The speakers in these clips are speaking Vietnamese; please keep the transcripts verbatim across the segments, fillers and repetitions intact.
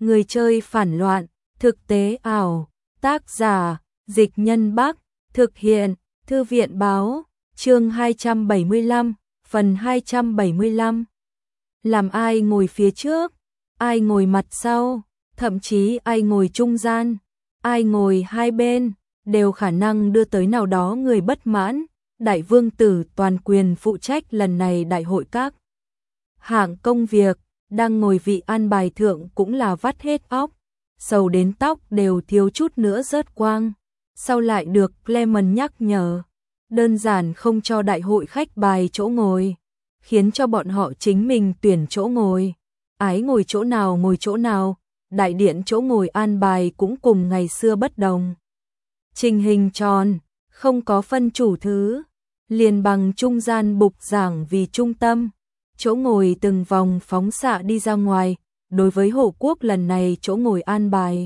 Người chơi phản loạn, thực tế ảo, tác giả, Dịch Nhân Bắc, thực hiện, Thư viện báo, chương hai trăm bảy mươi lăm, phần hai trăm bảy mươi lăm. Làm ai ngồi phía trước, ai ngồi mặt sau, thậm chí ai ngồi trung gian, ai ngồi hai bên, đều khả năng đưa tới nào đó người bất mãn. Đại vương tử toàn quyền phụ trách lần này đại hội các hạng công việc, đang ngồi vị an bài thượng cũng là vắt hết óc, sầu đến tóc đều thiếu chút nữa rớt quang. Sau lại được Clement nhắc nhở, đơn giản không cho đại hội khách bài chỗ ngồi, khiến cho bọn họ chính mình tuyển chỗ ngồi, ái ngồi chỗ nào ngồi chỗ nào, đại điện chỗ ngồi an bài cũng cùng ngày xưa bất đồng. Trình hình tròn, không có phân chủ thứ, liền bằng trung gian bục giảng vì trung tâm, chỗ ngồi từng vòng phóng xạ đi ra ngoài. Đối với Hộ Quốc lần này chỗ ngồi an bài,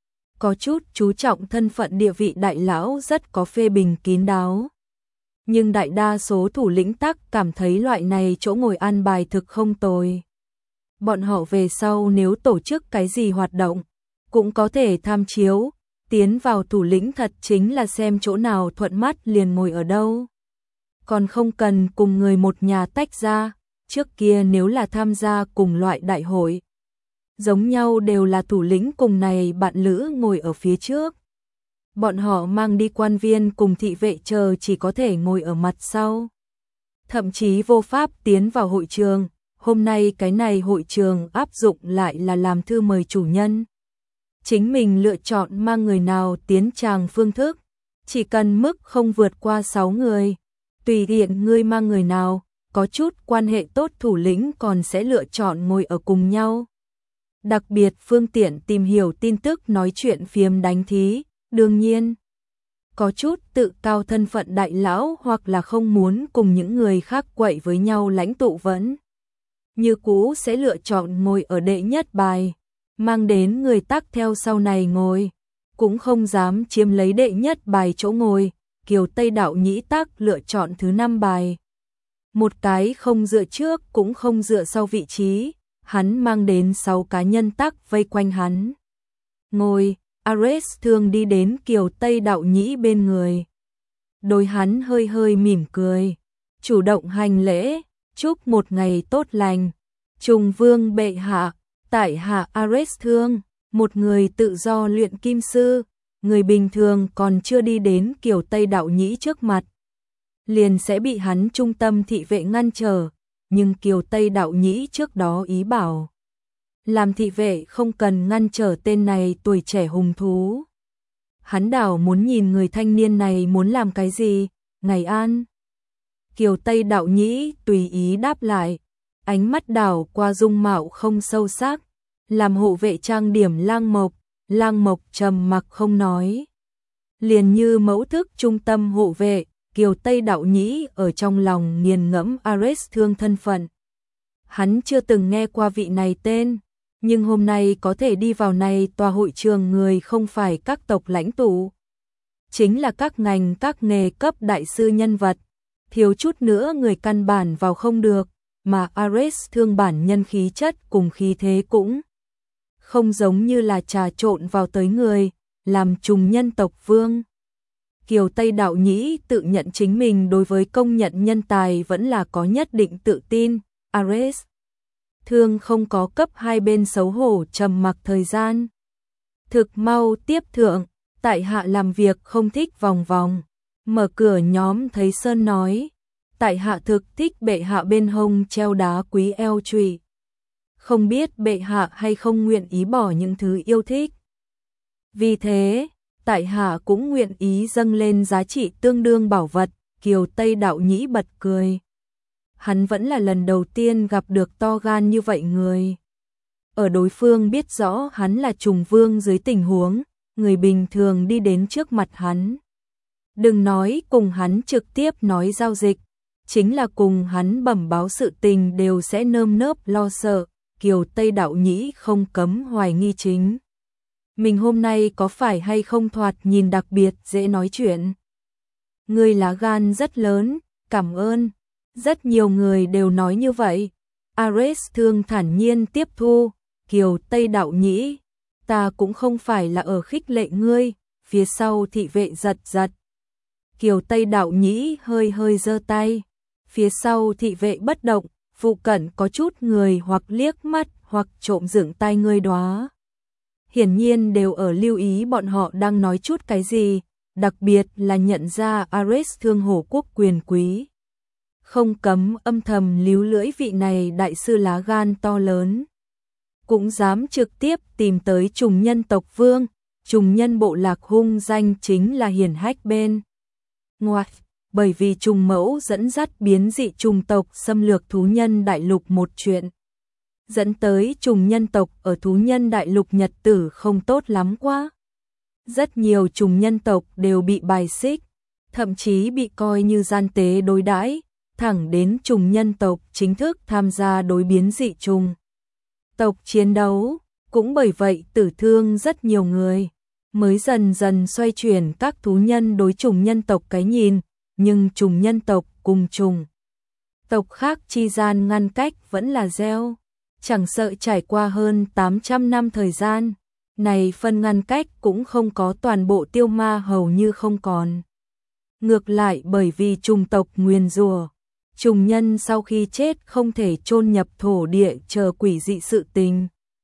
có chút chú trọng thân phận địa vị đại lão rất có phê bình kín đáo. Nhưng đại đa số thủ lĩnh tắc cảm thấy loại này chỗ ngồi an bài thực không tồi. Bọn họ về sau nếu tổ chức cái gì hoạt động, cũng có thể tham chiếu, tiến vào thủ lĩnh thật chính là xem chỗ nào thuận mắt liền ngồi ở đâu. Còn không cần cùng người một nhà tách ra, trước kia nếu là tham gia cùng loại đại hội, giống nhau đều là thủ lĩnh cùng này bạn lữ ngồi ở phía trước. Bọn họ mang đi quan viên cùng thị vệ chờ chỉ có thể ngồi ở mặt sau. Thậm chí vô pháp tiến vào hội trường, hôm nay cái này hội trường áp dụng lại là làm thư mời chủ nhân. Chính mình lựa chọn mang người nào tiến tràng phương thức, chỉ cần mức không vượt qua sáu người, tùy tiện ngươi mang người nào, có chút quan hệ tốt thủ lĩnh còn sẽ lựa chọn ngồi ở cùng nhau. Đặc biệt phương tiện tìm hiểu tin tức nói chuyện phiếm đánh thí, đương nhiên. Có chút tự cao thân phận đại lão hoặc là không muốn cùng những người khác quậy với nhau lãnh tụ vẫn như cũ sẽ lựa chọn ngồi ở đệ nhất bài, mang đến người tắc theo sau này ngồi, cũng không dám chiếm lấy đệ nhất bài chỗ ngồi. Kiều Tây Đạo Nhĩ tắc lựa chọn thứ năm bài. Một cái không dựa trước cũng không dựa sau vị trí, hắn mang đến sáu cá nhân tắc vây quanh hắn. Ngồi, Ares thường đi đến Kiều Tây Đạo Nhĩ bên người. Đôi hắn hơi hơi mỉm cười, chủ động hành lễ, chúc một ngày tốt lành. Trùng vương bệ hạ, tại hạ Ares thương, một người tự do luyện kim sư, người bình thường còn chưa đi đến Kiều Tây Đạo Nhĩ trước mặt, liền sẽ bị hắn trung tâm thị vệ ngăn trở. Nhưng Kiều Tây Đạo Nhĩ trước đó ý bảo, làm thị vệ không cần ngăn trở tên này tuổi trẻ hùng thú. Hắn đảo muốn nhìn người thanh niên này muốn làm cái gì. Ngày an. Kiều Tây Đạo Nhĩ tùy ý đáp lại, ánh mắt đảo qua dung mạo không sâu sắc, làm hộ vệ trang điểm Lang Mộc. Lang Mộc trầm mặc không nói, liền như mẫu thức trung tâm hộ vệ. Kiều Tây Đạo Nhĩ ở trong lòng nghiền ngẫm Ares thương thân phận. Hắn chưa từng nghe qua vị này tên, nhưng hôm nay có thể đi vào này tòa hội trường người không phải các tộc lãnh tụ, chính là các ngành các nghề cấp đại sư nhân vật, thiếu chút nữa người căn bản vào không được, mà Ares thương bản nhân khí chất cùng khí thế cũng không giống như là trà trộn vào tới người, làm trùng nhân tộc vương. Kiều Tây Đạo Nhĩ tự nhận chính mình đối với công nhận nhân tài vẫn là có nhất định tự tin. Ares thương không có cấp hai bên xấu hổ trầm mặc thời gian. Thực mau tiếp thượng, tại hạ làm việc không thích vòng vòng. Mở cửa nhóm thấy Sơn nói, tại hạ thực thích bệ hạ bên hông treo đá quý eo chùy. Không biết bệ hạ hay không nguyện ý bỏ những thứ yêu thích. Vì thế, tại hạ cũng nguyện ý dâng lên giá trị tương đương bảo vật. Kiều Tây Đạo Nhĩ bật cười. Hắn vẫn là lần đầu tiên gặp được to gan như vậy người. Ở đối phương biết rõ hắn là trùng vương dưới tình huống, người bình thường đi đến trước mặt hắn, đừng nói cùng hắn trực tiếp nói giao dịch, chính là cùng hắn bẩm báo sự tình đều sẽ nơm nớp lo sợ. Kiều Tây Đạo Nhĩ không cấm hoài nghi chính mình hôm nay có phải hay không thoạt nhìn đặc biệt dễ nói chuyện. Ngươi lá gan rất lớn, cảm ơn. Rất nhiều người đều nói như vậy. Ares thương thản nhiên tiếp thu, Kiều Tây đạo nhĩ, ta cũng không phải là ở khích lệ ngươi, phía sau thị vệ giật giật. Kiều Tây đạo nhĩ hơi hơi giơ tay, phía sau thị vệ bất động, phụ cận có chút người hoặc liếc mắt hoặc trộm dựng tai ngươi đó. Hiển nhiên đều ở lưu ý bọn họ đang nói chút cái gì, đặc biệt là nhận ra Ares Thương Hổ quốc quyền quý. Không cấm âm thầm líu lưỡi vị này đại sư lá gan to lớn. Cũng dám trực tiếp tìm tới trùng nhân tộc vương, trùng nhân bộ lạc hung danh chính là hiển hách bên ngoài, bởi vì trùng mẫu dẫn dắt biến dị trùng tộc xâm lược thú nhân đại lục một chuyện. Dẫn tới trùng nhân tộc ở thú nhân đại lục nhật tử không tốt lắm quá. Rất nhiều trùng nhân tộc đều bị bài xích, thậm chí bị coi như gian tế đối đãi, thẳng đến trùng nhân tộc chính thức tham gia đối biến dị trùng tộc chiến đấu, cũng bởi vậy tử thương rất nhiều người, mới dần dần xoay chuyển các thú nhân đối trùng nhân tộc cái nhìn, nhưng trùng nhân tộc cùng trùng tộc khác chi gian ngăn cách vẫn là gieo, chẳng sợ trải qua hơn tám trăm năm thời gian, này phân ngăn cách cũng không có toàn bộ tiêu ma hầu như không còn. Ngược lại bởi vì trùng tộc nguyền rủa, trùng nhân sau khi chết không thể chôn nhập thổ địa chờ quỷ dị sự tình,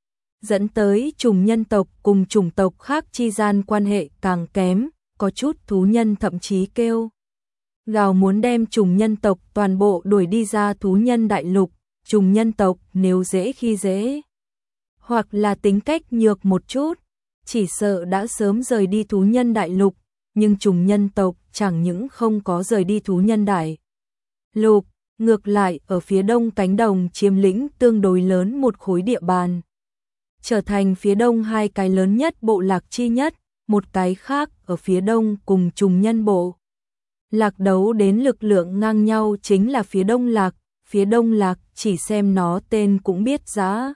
dẫn tới trùng nhân tộc cùng trùng tộc khác chi gian quan hệ càng kém, có chút thú nhân thậm chí kêu gào muốn đem trùng nhân tộc toàn bộ đuổi đi ra thú nhân đại lục. Trùng nhân tộc nếu dễ khi dễ, hoặc là tính cách nhược một chút, chỉ sợ đã sớm rời đi thú nhân đại lục, nhưng trùng nhân tộc chẳng những không có rời đi thú nhân đại lục, ngược lại ở phía đông cánh đồng chiếm lĩnh tương đối lớn một khối địa bàn, trở thành phía đông hai cái lớn nhất bộ lạc chi nhất, một cái khác ở phía đông cùng trùng nhân bộ lạc đấu đến lực lượng ngang nhau chính là phía đông lạc. Phía đông lạc chỉ xem nó tên cũng biết giá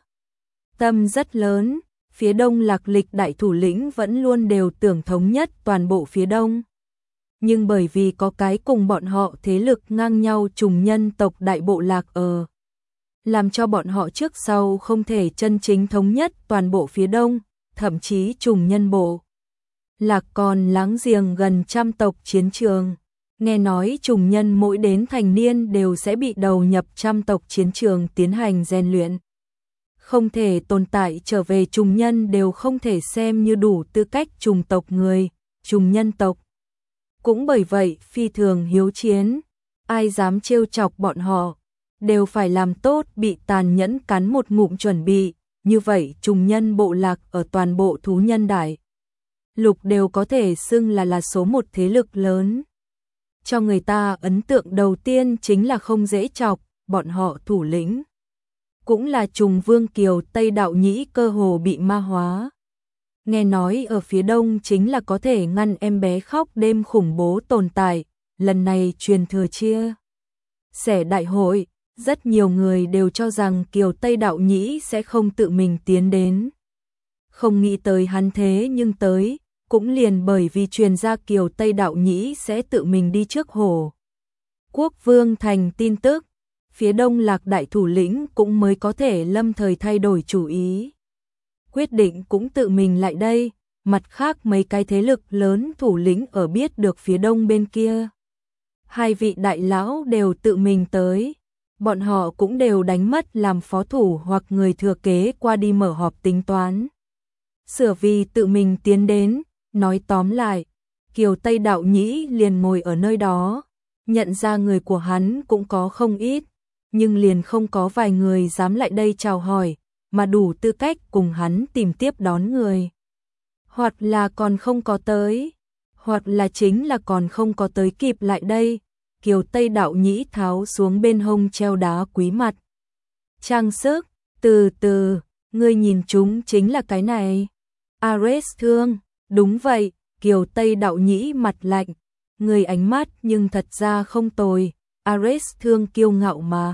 tâm rất lớn, phía đông lạc lịch đại thủ lĩnh vẫn luôn đều tưởng thống nhất toàn bộ phía đông. Nhưng bởi vì có cái cùng bọn họ thế lực ngang nhau trùng nhân tộc đại bộ lạc ở, làm cho bọn họ trước sau không thể chân chính thống nhất toàn bộ phía đông, thậm chí trùng nhân bộ lạc còn láng giềng gần trăm tộc chiến trường. Nghe nói trùng nhân mỗi đến thành niên đều sẽ bị đầu nhập trăm tộc chiến trường tiến hành rèn luyện. Không thể tồn tại trở về trùng nhân đều không thể xem như đủ tư cách trùng tộc người, trùng nhân tộc. Cũng bởi vậy phi thường hiếu chiến, ai dám trêu chọc bọn họ, đều phải làm tốt bị tàn nhẫn cắn một ngụm chuẩn bị, như vậy trùng nhân bộ lạc ở toàn bộ thú nhân đại lục đều có thể xưng là là số một thế lực lớn. Cho người ta ấn tượng đầu tiên chính là không dễ chọc, bọn họ thủ lĩnh cũng là trùng vương Kiều Tây đạo nhĩ cơ hồ bị ma hóa. Nghe nói ở phía đông chính là có thể ngăn em bé khóc đêm khủng bố tồn tại, lần này truyền thừa chia sẻ đại hội, rất nhiều người đều cho rằng Kiều Tây đạo nhĩ sẽ không tự mình tiến đến. Không nghĩ tới hắn thế nhưng tới, cũng liền bởi vì truyền ra Kiều Tây đạo nhĩ sẽ tự mình đi trước Hổ Quốc Vương thành tin tức, phía đông lạc đại thủ lĩnh cũng mới có thể lâm thời thay đổi chủ ý. Quyết định cũng tự mình lại đây, mặt khác mấy cái thế lực lớn thủ lĩnh ở biết được phía đông bên kia. Hai vị đại lão đều tự mình tới, bọn họ cũng đều đánh mất làm phó thủ hoặc người thừa kế qua đi mở họp tính toán. Sửa vì tự mình tiến đến, nói tóm lại, Kiều Tây đạo nhĩ liền ngồi ở nơi đó, nhận ra người của hắn cũng có không ít, nhưng liền không có vài người dám lại đây chào hỏi, mà đủ tư cách cùng hắn tìm tiếp đón người. Hoặc là còn không có tới, hoặc là chính là còn không có tới kịp lại đây. Kiều Tây đạo nhĩ tháo xuống bên hông treo đá quý mặt trang sức, từ từ, ngươi nhìn chúng chính là cái này. Ares Thương, đúng vậy, Kiều Tây đạo nhĩ mặt lạnh, người ánh mắt nhưng thật ra không tồi, Ares Thương kiêu ngạo mà.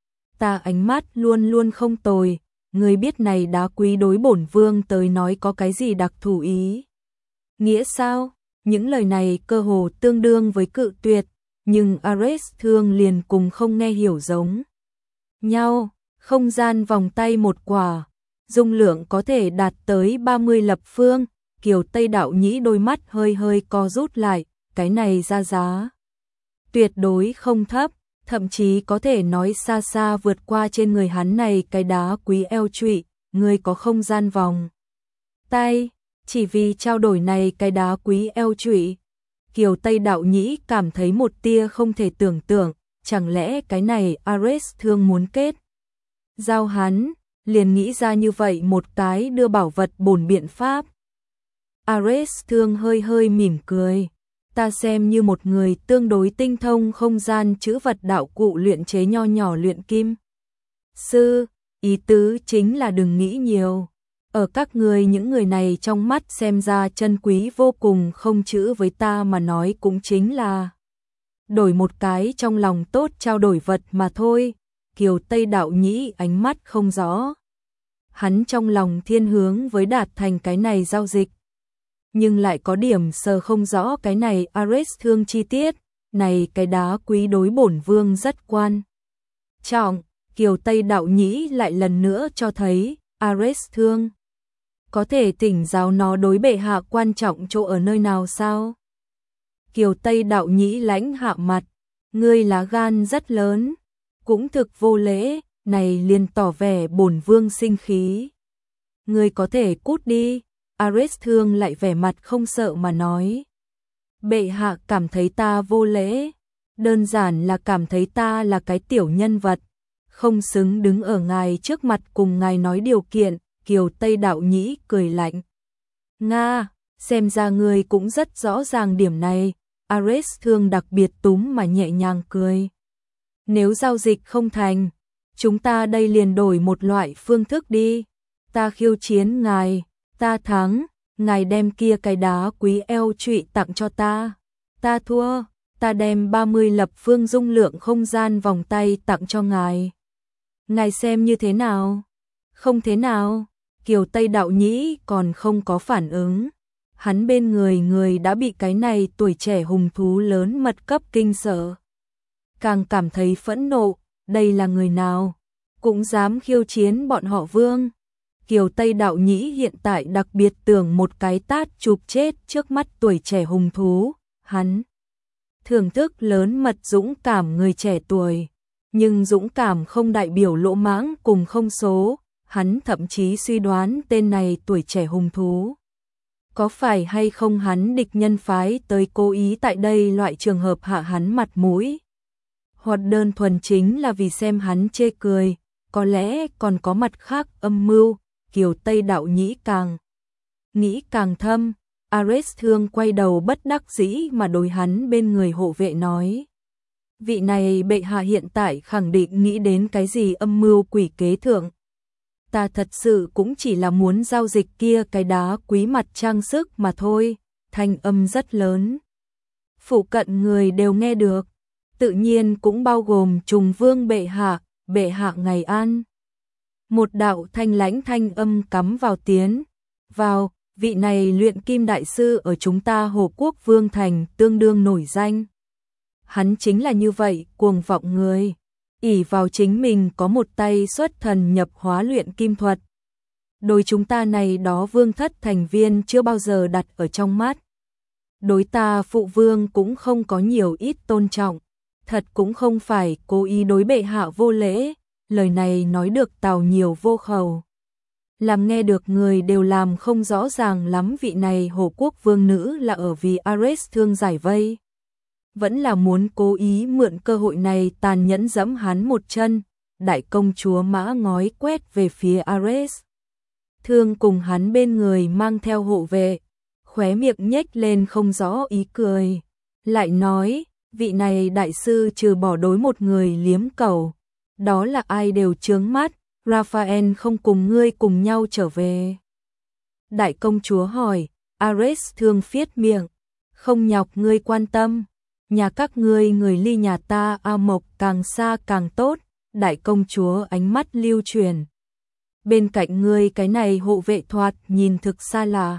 Ta ánh mắt luôn luôn không tồi, người biết này đá quý đối bổn vương tới nói có cái gì đặc thù ý. Nghĩa sao? Những lời này cơ hồ tương đương với cự tuyệt, nhưng Ares Thương liền cùng không nghe hiểu giống nhau, không gian vòng tay một quả, dung lượng có thể đạt tới ba mươi lập phương. Kiều Tây Đạo Nhĩ đôi mắt hơi hơi co rút lại, cái này ra giá tuyệt đối không thấp, thậm chí có thể nói xa xa vượt qua trên người hắn này cái đá quý eo trụy, ngươi có không gian vòng tay, chỉ vì trao đổi này cái đá quý eo trụy. Kiều Tây Đạo Nhĩ cảm thấy một tia không thể tưởng tượng, chẳng lẽ cái này Ares Thương muốn kết giao hắn, liền nghĩ ra như vậy một cái đưa bảo vật bổn biện pháp. Ares Thương hơi hơi mỉm cười, ta xem như một người tương đối tinh thông không gian chữ vật đạo cụ luyện chế nho nhỏ luyện kim sư, ý tứ chính là đừng nghĩ nhiều. Ở các người những người này trong mắt xem ra chân quý vô cùng, không chữ với ta mà nói cũng chính là đổi một cái trong lòng tốt trao đổi vật mà thôi. Kiều Tây Đạo Nhĩ ánh mắt không rõ, hắn trong lòng thiên hướng với đạt thành cái này giao dịch, nhưng lại có điểm sờ không rõ cái này Ares Thương chi tiết, này cái đá quý đối bổn vương rất quan trọng. Kiều Tây Đạo Nhĩ lại lần nữa cho thấy Ares Thương có thể thỉnh giáo nó đối bệ hạ quan trọng chỗ ở nơi nào sao? Kiều Tây Đạo Nhĩ lãnh hạ mặt, ngươi lá gan rất lớn, cũng thực vô lễ, này liền tỏ vẻ bổn vương sinh khí. Ngươi có thể cút đi. Ares Thương lại vẻ mặt không sợ mà nói. Bệ hạ cảm thấy ta vô lễ, đơn giản là cảm thấy ta là cái tiểu nhân vật, không xứng đứng ở ngài trước mặt cùng ngài nói điều kiện. Kiều Tây Đạo Nhĩ cười lạnh. Nga, xem ra ngươi cũng rất rõ ràng điểm này. Ares Thương đặc biệt túm mà nhẹ nhàng cười. Nếu giao dịch không thành, chúng ta đây liền đổi một loại phương thức đi. Ta khiêu chiến ngài, ta thắng, ngài đem kia cái đá quý eo trụy tặng cho ta. Ta thua, ta đem ba mươi lập phương dung lượng không gian vòng tay tặng cho ngài. Ngài xem như thế nào? Không thế nào? Kiều Tây Đạo Nhĩ còn không có phản ứng. Hắn bên người người đã bị cái này tuổi trẻ hùng thú lớn mật cấp kinh sợ. Càng cảm thấy phẫn nộ, đây là người nào? Cũng dám khiêu chiến bọn họ vương. Kiều Tây Đạo Nhĩ hiện tại đặc biệt tưởng một cái tát chụp chết trước mắt tuổi trẻ hùng thú. Hắn thưởng thức lớn mật dũng cảm người trẻ tuổi, nhưng dũng cảm không đại biểu lỗ mãng cùng không số. Hắn thậm chí suy đoán tên này tuổi trẻ hùng thú có phải hay không hắn địch nhân phái tới cố ý tại đây loại trường hợp hạ hắn mặt mũi, hoặc đơn thuần chính là vì xem hắn chê cười, có lẽ còn có mặt khác âm mưu. Kiều Tây Đạo Nhĩ càng nghĩ càng thâm. Ares Thương quay đầu bất đắc dĩ mà đối hắn bên người hộ vệ nói, vị này bệ hạ hiện tại khẳng định nghĩ đến cái gì âm mưu quỷ kế thượng. Ta thật sự cũng chỉ là muốn giao dịch kia cái đá quý mặt trang sức mà thôi. Thanh âm rất lớn, phụ cận người đều nghe được, tự nhiên cũng bao gồm Trùng Vương bệ hạ. Bệ hạ ngày an. Một đạo thanh lãnh thanh âm cắm vào tiến vào, vị này luyện kim đại sư ở chúng ta Hồ Quốc Vương thành tương đương nổi danh. Hắn chính là như vậy cuồng vọng người, ỷ vào chính mình có một tay xuất thần nhập hóa luyện kim thuật. Đối chúng ta này đó vương thất thành viên chưa bao giờ đặt ở trong mắt. Đối ta phụ vương cũng không có nhiều ít tôn trọng, thật cũng không phải cố ý đối bệ hạ vô lễ. Lời này nói được tào nhiều vô khẩu, làm nghe được người đều làm không rõ ràng lắm vị này Hồ Quốc vương nữ là ở vì Ares Thương giải vây, vẫn là muốn cố ý mượn cơ hội này tàn nhẫn giẫm hắn một chân. Đại công chúa mã ngói quét về phía Ares Thương cùng hắn bên người mang theo hộ vệ, khóe miệng nhếch lên không rõ ý cười, lại nói, vị này đại sư trừ bỏ đối một người liếm cầu, đó là ai đều chướng mắt. Raphael không cùng ngươi cùng nhau trở về? Đại công chúa hỏi. Ares Thương phiết miệng, không nhọc ngươi quan tâm, nhà các ngươi người ly nhà ta A Mộc càng xa càng tốt. Đại công chúa ánh mắt lưu truyền, bên cạnh ngươi cái này hộ vệ thoạt nhìn thực xa lạ,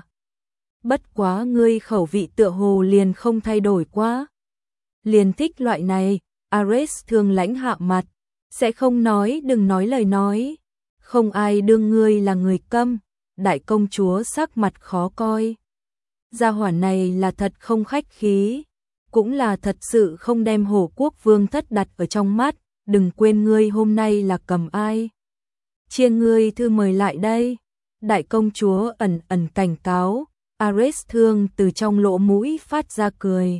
bất quá ngươi khẩu vị tựa hồ liền không thay đổi quá, liền thích loại này. Ares Thương lãnh hạ mặt, sẽ không nói đừng nói lời nói, Không ai đương ngươi là người câm, đại công chúa sắc mặt khó coi. Gia hỏa này là thật không khách khí, cũng là thật sự không đem Hổ Quốc Vương thất đặt ở trong mắt, đừng quên ngươi hôm nay là cầm ai. Chia ngươi thư mời lại đây. Đại công chúa ẩn ẩn cảnh cáo, Ares Thương từ trong lỗ mũi phát ra cười.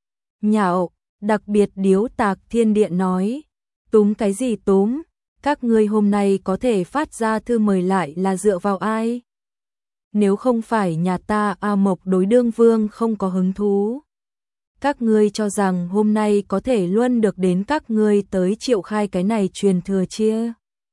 Nhạo, đặc biệt điếu tạc thiên điện nói, túm cái gì túm, các ngươi hôm nay có thể phát ra thư mời lại là dựa vào ai? Nếu không phải nhà ta A Mộc đối đương vương không có hứng thú. Các ngươi cho rằng hôm nay có thể luân được đến các ngươi tới triệu khai cái này truyền thừa chia.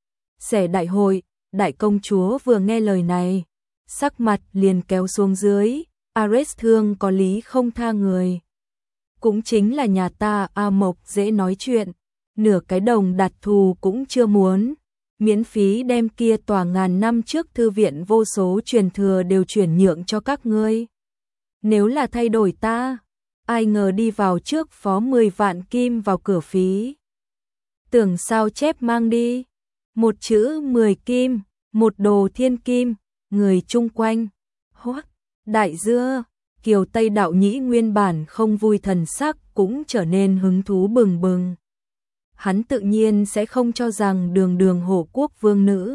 Sẻ đại hội, đại công chúa vừa nghe lời này, sắc mặt liền kéo xuống dưới, Ares Thương có lý không tha người. Cũng chính là nhà ta A Mộc dễ nói chuyện, nửa cái đồng đặt thù cũng chưa muốn, miễn phí đem kia tòa ngàn năm trước thư viện vô số truyền thừa đều chuyển nhượng cho các ngươi. Nếu là thay đổi ta, ai ngờ đi vào trước phó mười vạn kim vào cửa phí. Tưởng sao chép mang đi, một chữ mười kim, một đồ thiên kim, người chung quanh. Hoắc, đại dưa, Kiều Tây đạo nhĩ nguyên bản không vui thần sắc cũng trở nên hứng thú bừng bừng. Hắn tự nhiên sẽ không cho rằng đường đường Hổ Quốc vương nữ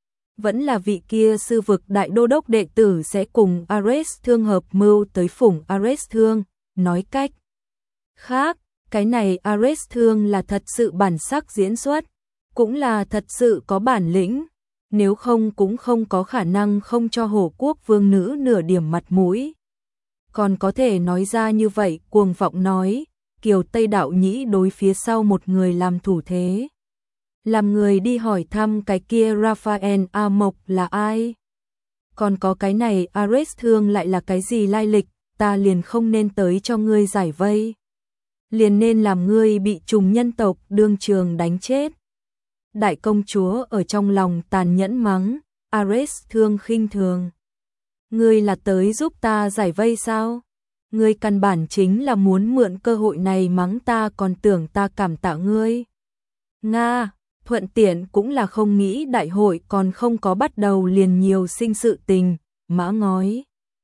vẫn là vị kia sư vực đại đô đốc đệ tử sẽ cùng Ares Thương hợp mưu tới phủng Ares Thương. Nói cách khác, cái này Ares Thương là thật sự bản sắc diễn xuất, cũng là thật sự có bản lĩnh, nếu không cũng không có khả năng không cho Hổ Quốc vương nữ nửa điểm mặt mũi. Còn có thể nói ra như vậy, cuồng vọng nói, Kiều Tây đạo nhĩ đối phía sau một người làm thủ thế. Làm người đi hỏi thăm cái kia Raphael A Mộc là ai? Còn có cái này Ares Thương lại là cái gì lai lịch, ta liền không nên tới cho ngươi giải vây. Liền nên làm ngươi bị trùng nhân tộc đương trường đánh chết. Đại công chúa ở trong lòng tàn nhẫn mắng, Ares Thương khinh thường. Ngươi là tới giúp ta giải vây sao? Ngươi căn bản chính là muốn mượn cơ hội này mắng ta còn tưởng ta cảm tạ ngươi. Nga, thuận tiện cũng là không nghĩ đại hội còn không có bắt đầu liền nhiều sinh sự tình, mã ngói.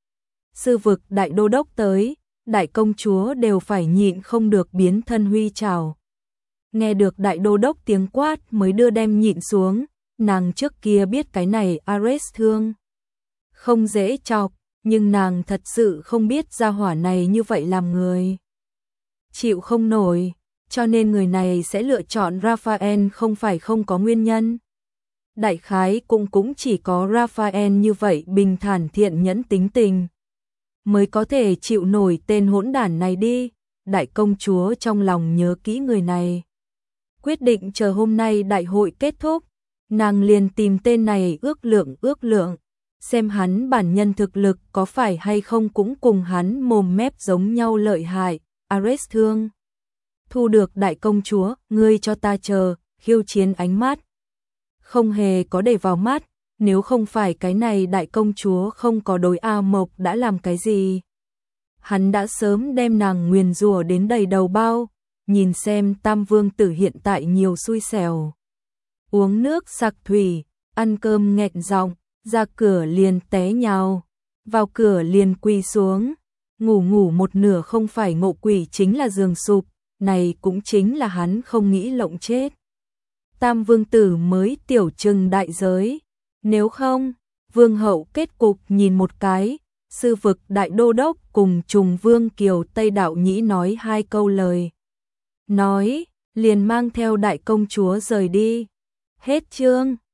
Sư vực đại đô đốc tới, đại công chúa đều phải nhịn không được biến thân huy trào. Nghe được đại đô đốc tiếng quát mới đưa đem nhịn xuống, nàng trước kia biết cái này Ares Thương không dễ chọc, nhưng nàng thật sự không biết gia hỏa này như vậy làm người chịu không nổi, cho nên người này sẽ lựa chọn Raphael không phải không có nguyên nhân. Đại khái cũng cũng chỉ có Raphael như vậy bình thản thiện nhẫn tính tình mới có thể chịu nổi tên hỗn đản này đi. Đại công chúa trong lòng nhớ kỹ người này, quyết định chờ hôm nay đại hội kết thúc, nàng liền tìm tên này ước lượng ước lượng, xem hắn bản nhân thực lực có phải hay không cũng cùng hắn mồm mép giống nhau lợi hại. Ares Thương thu được đại công chúa, ngươi cho ta chờ, khiêu chiến ánh mắt không hề có để vào mắt, nếu không phải cái này đại công chúa không có đối A Mộc đã làm cái gì. Hắn đã sớm đem nàng nguyền rủa đến đầy đầu bao, nhìn xem Tam Vương tử hiện tại nhiều xui xẻo. Uống nước sặc thủy, ăn cơm nghẹn giọng, ra cửa liền té nhào, vào cửa liền quỳ xuống, ngủ ngủ một nửa không phải ngộ quỷ chính là giường sụp, này cũng chính là hắn không nghĩ lộng chết. Tam Vương tử mới tiểu trừng đại giới, nếu không, Vương hậu kết cục nhìn một cái, sư vực đại đô đốc cùng trùng Vương Kiều Tây đạo nhĩ nói hai câu lời. Nói, liền mang theo đại công chúa rời đi. Hết chương.